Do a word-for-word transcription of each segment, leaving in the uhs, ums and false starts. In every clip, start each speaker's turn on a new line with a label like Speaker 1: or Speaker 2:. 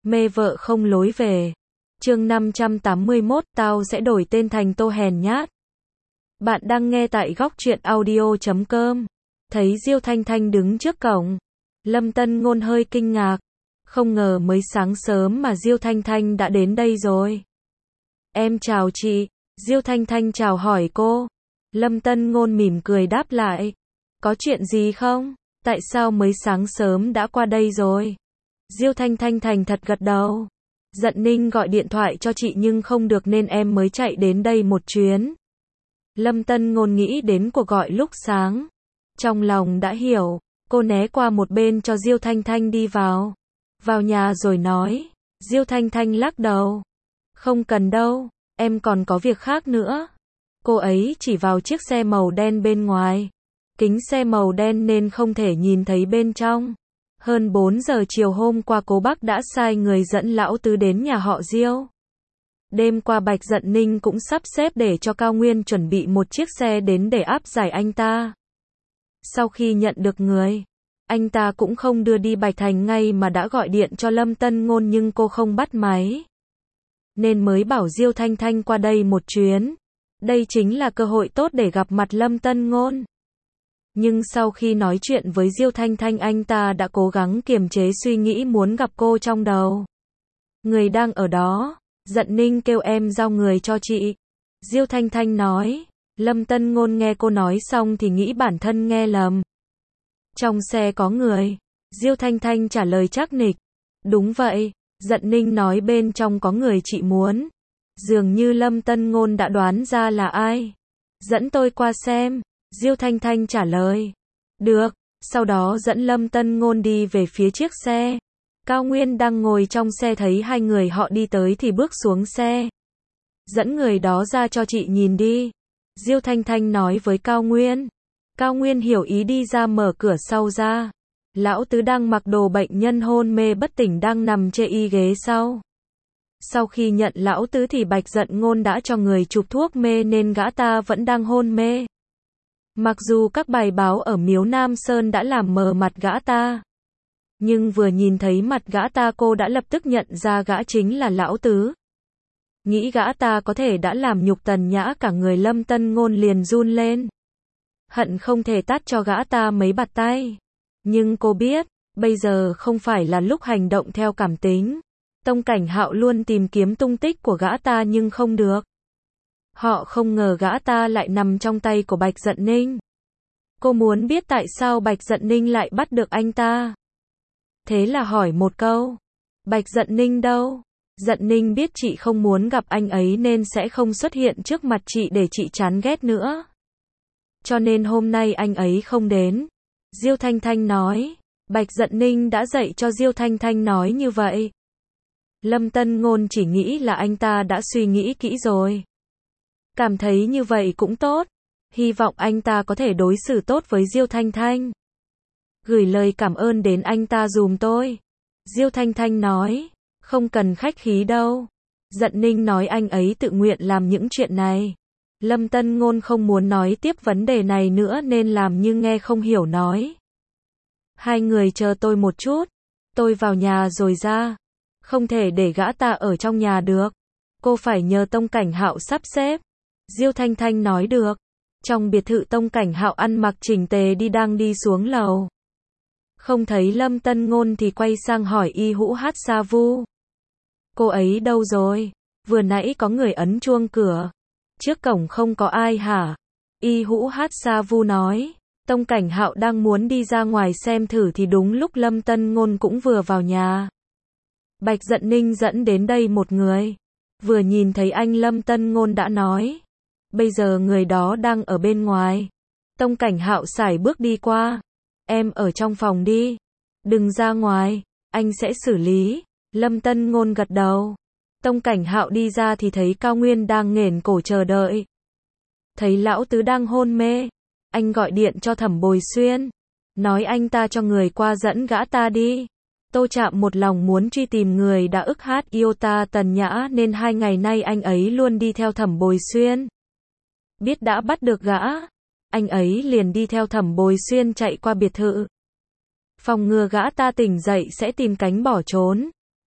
Speaker 1: Mê vợ không lối về. Chương năm trăm tám mươi mốt, tao sẽ đổi tên thành Tô hèn nhát. Bạn đang nghe tại góc truyện audio chấm com. Thấy Diêu Thanh Thanh đứng trước cổng, Lâm Tân Ngôn hơi kinh ngạc. Không ngờ mới sáng sớm mà Diêu Thanh Thanh đã đến đây rồi. Em chào chị. Diêu Thanh Thanh chào hỏi cô. Lâm Tân Ngôn mỉm cười đáp lại. Có chuyện gì không? Tại sao mới sáng sớm đã qua đây rồi? Diêu Thanh Thanh thành thật gật đầu. Dận Ninh gọi điện thoại cho chị nhưng không được nên em mới chạy đến đây một chuyến. Lâm Tân Ngôn nghĩ đến cuộc gọi lúc sáng. Trong lòng đã hiểu, cô né qua một bên cho Diêu Thanh Thanh đi vào. Vào nhà rồi nói. Diêu Thanh Thanh lắc đầu. Không cần đâu, em còn có việc khác nữa. Cô ấy chỉ vào chiếc xe màu đen bên ngoài. Kính xe màu đen nên không thể nhìn thấy bên trong. Hơn bốn giờ chiều hôm qua cố bác đã sai người dẫn lão tứ đến nhà họ Diêu. Đêm qua Bạch Dận Ninh cũng sắp xếp để cho Cao Nguyên chuẩn bị một chiếc xe đến để áp giải anh ta. Sau khi nhận được người, anh ta cũng không đưa đi Bạch Thành ngay mà đã gọi điện cho Lâm Tân Ngôn nhưng cô không bắt máy. Nên mới bảo Diêu Thanh Thanh qua đây một chuyến. Đây chính là cơ hội tốt để gặp mặt Lâm Tân Ngôn. Nhưng sau khi nói chuyện với Diêu Thanh Thanh anh ta đã cố gắng kiềm chế suy nghĩ muốn gặp cô trong đầu. Người đang ở đó, Dận Ninh kêu em giao người cho chị. Diêu Thanh Thanh nói. Lâm Tân Ngôn nghe cô nói xong thì nghĩ bản thân nghe lầm. Trong xe có người. Diêu Thanh Thanh trả lời chắc nịch. Đúng vậy, Dận Ninh nói bên trong có người chị muốn. Dường như Lâm Tân Ngôn đã đoán ra là ai. Dẫn tôi qua xem. Diêu Thanh Thanh trả lời. Được, sau đó dẫn Lâm Tân Ngôn đi về phía chiếc xe. Cao Nguyên đang ngồi trong xe thấy hai người họ đi tới thì bước xuống xe. Dẫn người đó ra cho chị nhìn đi. Diêu Thanh Thanh nói với Cao Nguyên. Cao Nguyên hiểu ý đi ra mở cửa sau ra. Lão tứ đang mặc đồ bệnh nhân hôn mê bất tỉnh đang nằm trên y ghế sau. Sau khi nhận lão tứ thì Bạch Dận Ngôn đã cho người chụp thuốc mê nên gã ta vẫn đang hôn mê. Mặc dù các bài báo ở Miếu Nam Sơn đã làm mờ mặt gã ta, nhưng vừa nhìn thấy mặt gã ta cô đã lập tức nhận ra gã chính là lão tứ. Nghĩ gã ta có thể đã làm nhục Tần Nhã cả người Lâm Tân Ngôn liền run lên. Hận không thể tát cho gã ta mấy bạt tay. Nhưng cô biết, bây giờ không phải là lúc hành động theo cảm tính. Tông Cảnh Hạo luôn tìm kiếm tung tích của gã ta nhưng không được. Họ không ngờ gã ta lại nằm trong tay của Bạch Dận Ninh. Cô muốn biết tại sao Bạch Dận Ninh lại bắt được anh ta. Thế là hỏi một câu. Bạch Dận Ninh đâu? Dận Ninh biết chị không muốn gặp anh ấy nên sẽ không xuất hiện trước mặt chị để chị chán ghét nữa. Cho nên hôm nay anh ấy không đến. Diêu Thanh Thanh nói. Bạch Dận Ninh đã dạy cho Diêu Thanh Thanh nói như vậy. Lâm Tân Ngôn chỉ nghĩ là anh ta đã suy nghĩ kỹ rồi. Cảm thấy như vậy cũng tốt. Hy vọng anh ta có thể đối xử tốt với Diêu Thanh Thanh. Gửi lời cảm ơn đến anh ta dùm tôi. Diêu Thanh Thanh nói. Không cần khách khí đâu. Dận Ninh nói anh ấy tự nguyện làm những chuyện này. Lâm Tân Ngôn không muốn nói tiếp vấn đề này nữa nên làm như nghe không hiểu nói. Hai người chờ tôi một chút. Tôi vào nhà rồi ra. Không thể để gã ta ở trong nhà được. Cô phải nhờ Tông Cảnh Hạo sắp xếp. Diêu Thanh Thanh nói được. Trong biệt thự Tông Cảnh Hạo ăn mặc chỉnh tề đi đang đi xuống lầu. Không thấy Lâm Tân Ngôn thì quay sang hỏi Y Hữu Hát Sa Vu. Cô ấy đâu rồi? Vừa nãy có người ấn chuông cửa. Trước cổng không có ai hả? Y Hữu Hát Sa Vu nói. Tông Cảnh Hạo đang muốn đi ra ngoài xem thử thì đúng lúc Lâm Tân Ngôn cũng vừa vào nhà. Bạch Dận Ninh dẫn đến đây một người. Vừa nhìn thấy anh Lâm Tân Ngôn đã nói. Bây giờ người đó đang ở bên ngoài. Tông Cảnh Hạo sải bước đi qua. Em ở trong phòng đi. Đừng ra ngoài. Anh sẽ xử lý. Lâm Tân Ngôn gật đầu. Tông Cảnh Hạo đi ra thì thấy Cao Nguyên đang nghển cổ chờ đợi. Thấy lão tứ đang hôn mê. Anh gọi điện cho Thẩm Bồi Xuyên. Nói anh ta cho người qua dẫn gã ta đi. Tô Trạm một lòng muốn truy tìm người đã ức hát yêu ta Tần Nhã nên hai ngày nay anh ấy luôn đi theo Thẩm Bồi Xuyên. Biết đã bắt được gã, anh ấy liền đi theo Thẩm Bồi Xuyên chạy qua biệt thự. Phòng ngừa gã ta tỉnh dậy sẽ tìm cánh bỏ trốn.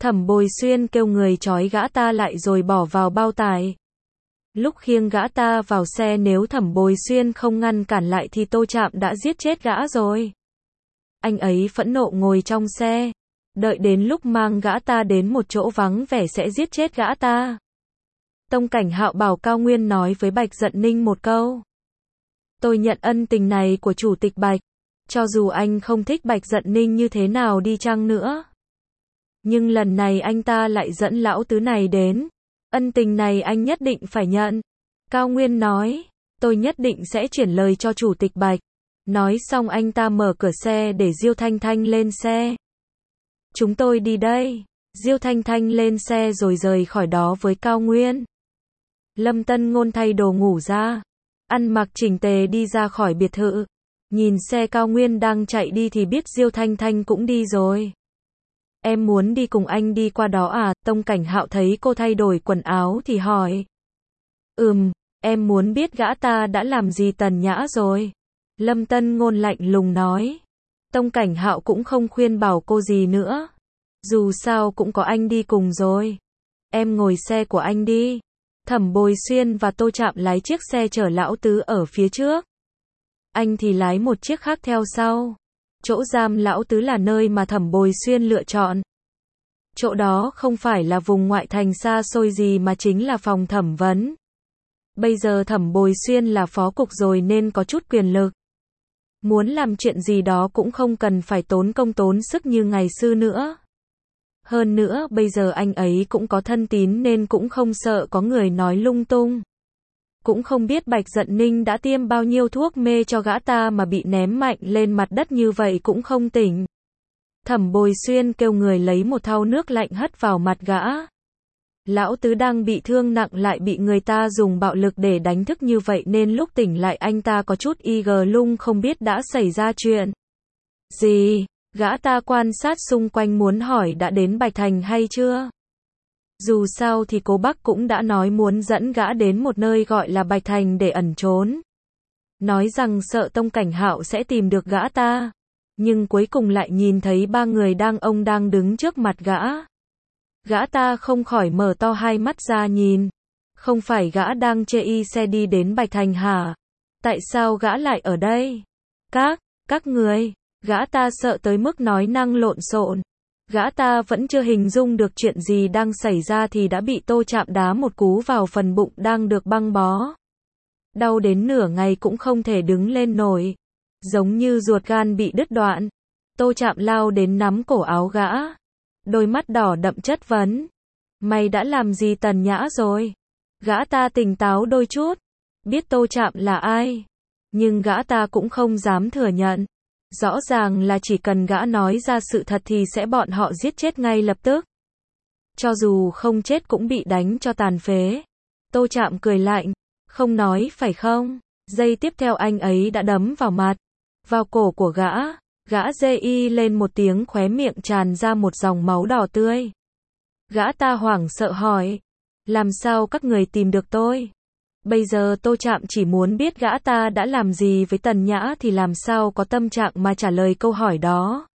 Speaker 1: Thẩm Bồi Xuyên kêu người trói gã ta lại rồi bỏ vào bao tải. Lúc khiêng gã ta vào xe, nếu Thẩm Bồi Xuyên không ngăn cản lại thì Tô Trạm đã giết chết gã rồi. Anh ấy phẫn nộ ngồi trong xe, đợi đến lúc mang gã ta đến một chỗ vắng vẻ sẽ giết chết gã ta. Tông Cảnh Hạo bảo Cao Nguyên nói với Bạch Dận Ninh một câu. Tôi nhận ân tình này của Chủ tịch Bạch, cho dù anh không thích Bạch Dận Ninh như thế nào đi chăng nữa. Nhưng lần này anh ta lại dẫn lão tứ này đến. Ân tình này anh nhất định phải nhận. Cao Nguyên nói, tôi nhất định sẽ chuyển lời cho Chủ tịch Bạch. Nói xong anh ta mở cửa xe để Diêu Thanh Thanh lên xe. Chúng tôi đi đây. Diêu Thanh Thanh lên xe rồi rời khỏi đó với Cao Nguyên. Lâm Tân Ngôn thay đồ ngủ ra, ăn mặc chỉnh tề đi ra khỏi biệt thự. Nhìn xe Cao Nguyên đang chạy đi thì biết Diêu Thanh Thanh cũng đi rồi. Em muốn đi cùng anh đi qua đó à? Tông Cảnh Hạo thấy cô thay đổi quần áo thì hỏi. Ừm, em muốn biết gã ta đã làm gì Tần Nhã rồi. Lâm Tân Ngôn lạnh lùng nói. Tông Cảnh Hạo cũng không khuyên bảo cô gì nữa. Dù sao cũng có anh đi cùng rồi. Em ngồi xe của anh đi. Thẩm Bồi Xuyên và Tô Trạm lái chiếc xe chở lão tứ ở phía trước. Anh thì lái một chiếc khác theo sau. Chỗ giam lão tứ là nơi mà Thẩm Bồi Xuyên lựa chọn. Chỗ đó không phải là vùng ngoại thành xa xôi gì mà chính là phòng thẩm vấn. Bây giờ Thẩm Bồi Xuyên là phó cục rồi nên có chút quyền lực. Muốn làm chuyện gì đó cũng không cần phải tốn công tốn sức như ngày xưa nữa. Hơn nữa bây giờ anh ấy cũng có thân tín nên cũng không sợ có người nói lung tung. Cũng không biết Bạch Dận Ninh đã tiêm bao nhiêu thuốc mê cho gã ta mà bị ném mạnh lên mặt đất như vậy cũng không tỉnh. Thẩm Bồi Xuyên kêu người lấy một thau nước lạnh hất vào mặt gã. Lão tứ đang bị thương nặng lại bị người ta dùng bạo lực để đánh thức như vậy nên lúc tỉnh lại anh ta có chút y gờ lung không biết đã xảy ra chuyện gì. Gã ta quan sát xung quanh muốn hỏi đã đến Bạch Thành hay chưa. Dù sao thì Cố Bắc cũng đã nói muốn dẫn gã đến một nơi gọi là Bạch Thành để ẩn trốn. Nói rằng sợ Tông Cảnh Hạo sẽ tìm được gã ta. Nhưng cuối cùng lại nhìn thấy ba người đang ông đang đứng trước mặt gã. Gã ta không khỏi mở to hai mắt ra nhìn. Không phải gã đang chê y xe đi đến Bạch Thành hả? Tại sao gã lại ở đây? Các, các người, gã ta sợ tới mức nói năng lộn xộn. Gã ta vẫn chưa hình dung được chuyện gì đang xảy ra thì đã bị Tô Trạm đá một cú vào phần bụng đang được băng bó. Đau đến nửa ngày cũng không thể đứng lên nổi. Giống như ruột gan bị đứt đoạn. Tô Trạm lao đến nắm cổ áo gã. Đôi mắt đỏ đậm chất vấn. Mày đã làm gì Tần Nhã rồi? Gã ta tỉnh táo đôi chút. Biết Tô Trạm là ai. Nhưng gã ta cũng không dám thừa nhận. Rõ ràng là chỉ cần gã nói ra sự thật thì sẽ bọn họ giết chết ngay lập tức. Cho dù không chết cũng bị đánh cho tàn phế. Tô Trạm cười lạnh. Không nói phải không? Giây tiếp theo anh ấy đã đấm vào mặt. Vào cổ của gã. Gã dê y lên một tiếng khóe miệng tràn ra một dòng máu đỏ tươi. Gã ta hoảng sợ hỏi. Làm sao các người tìm được tôi? Bây giờ Tô Trạm chỉ muốn biết gã ta đã làm gì với Tần Nhã thì làm sao có tâm trạng mà trả lời câu hỏi đó.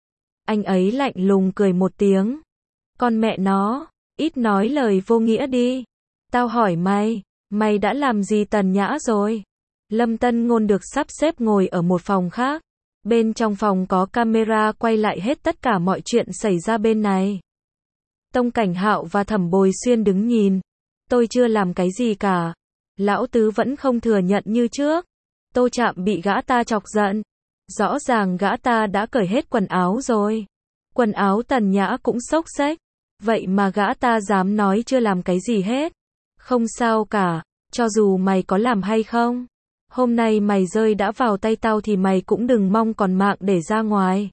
Speaker 1: Anh ấy lạnh lùng cười một tiếng. Con mẹ nó, ít nói lời vô nghĩa đi. Tao hỏi mày, mày đã làm gì Tần Nhã rồi? Lâm Tân Ngôn được sắp xếp ngồi ở một phòng khác. Bên trong phòng có camera quay lại hết tất cả mọi chuyện xảy ra bên này. Tông Cảnh Hạo và Thẩm Bồi Xuyên đứng nhìn. Tôi chưa làm cái gì cả. Lão tứ vẫn không thừa nhận như trước. Tô Trạm bị gã ta chọc giận. Rõ ràng gã ta đã cởi hết quần áo rồi. Quần áo Tần Nhã cũng xốc xếch. Vậy mà gã ta dám nói chưa làm cái gì hết. Không sao cả, cho dù mày có làm hay không. Hôm nay mày rơi đã vào tay tao thì mày cũng đừng mong còn mạng để ra ngoài.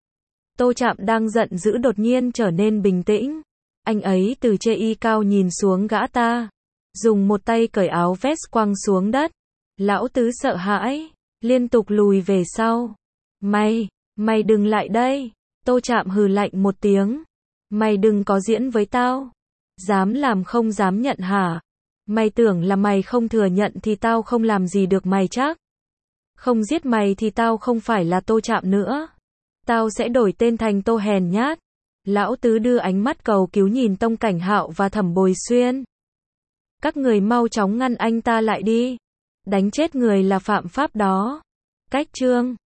Speaker 1: Tô Trạm đang giận dữ đột nhiên trở nên bình tĩnh. Anh ấy từ chê y cao nhìn xuống gã ta. Dùng một tay cởi áo vest quăng xuống đất. Lão tứ sợ hãi. Liên tục lùi về sau. Mày, mày đừng lại đây. Tô Trạm hừ lạnh một tiếng. Mày đừng có diễn với tao. Dám làm không dám nhận hả? Mày tưởng là mày không thừa nhận thì tao không làm gì được mày chắc. Không giết mày thì tao không phải là Tô Trạm nữa. Tao sẽ đổi tên thành Tô Hèn Nhát. Lão Tứ đưa ánh mắt cầu cứu nhìn Tông Cảnh Hạo và Thẩm Bồi Xuyên. Các người mau chóng ngăn anh ta lại đi. Đánh chết người là phạm pháp đó. Cách chương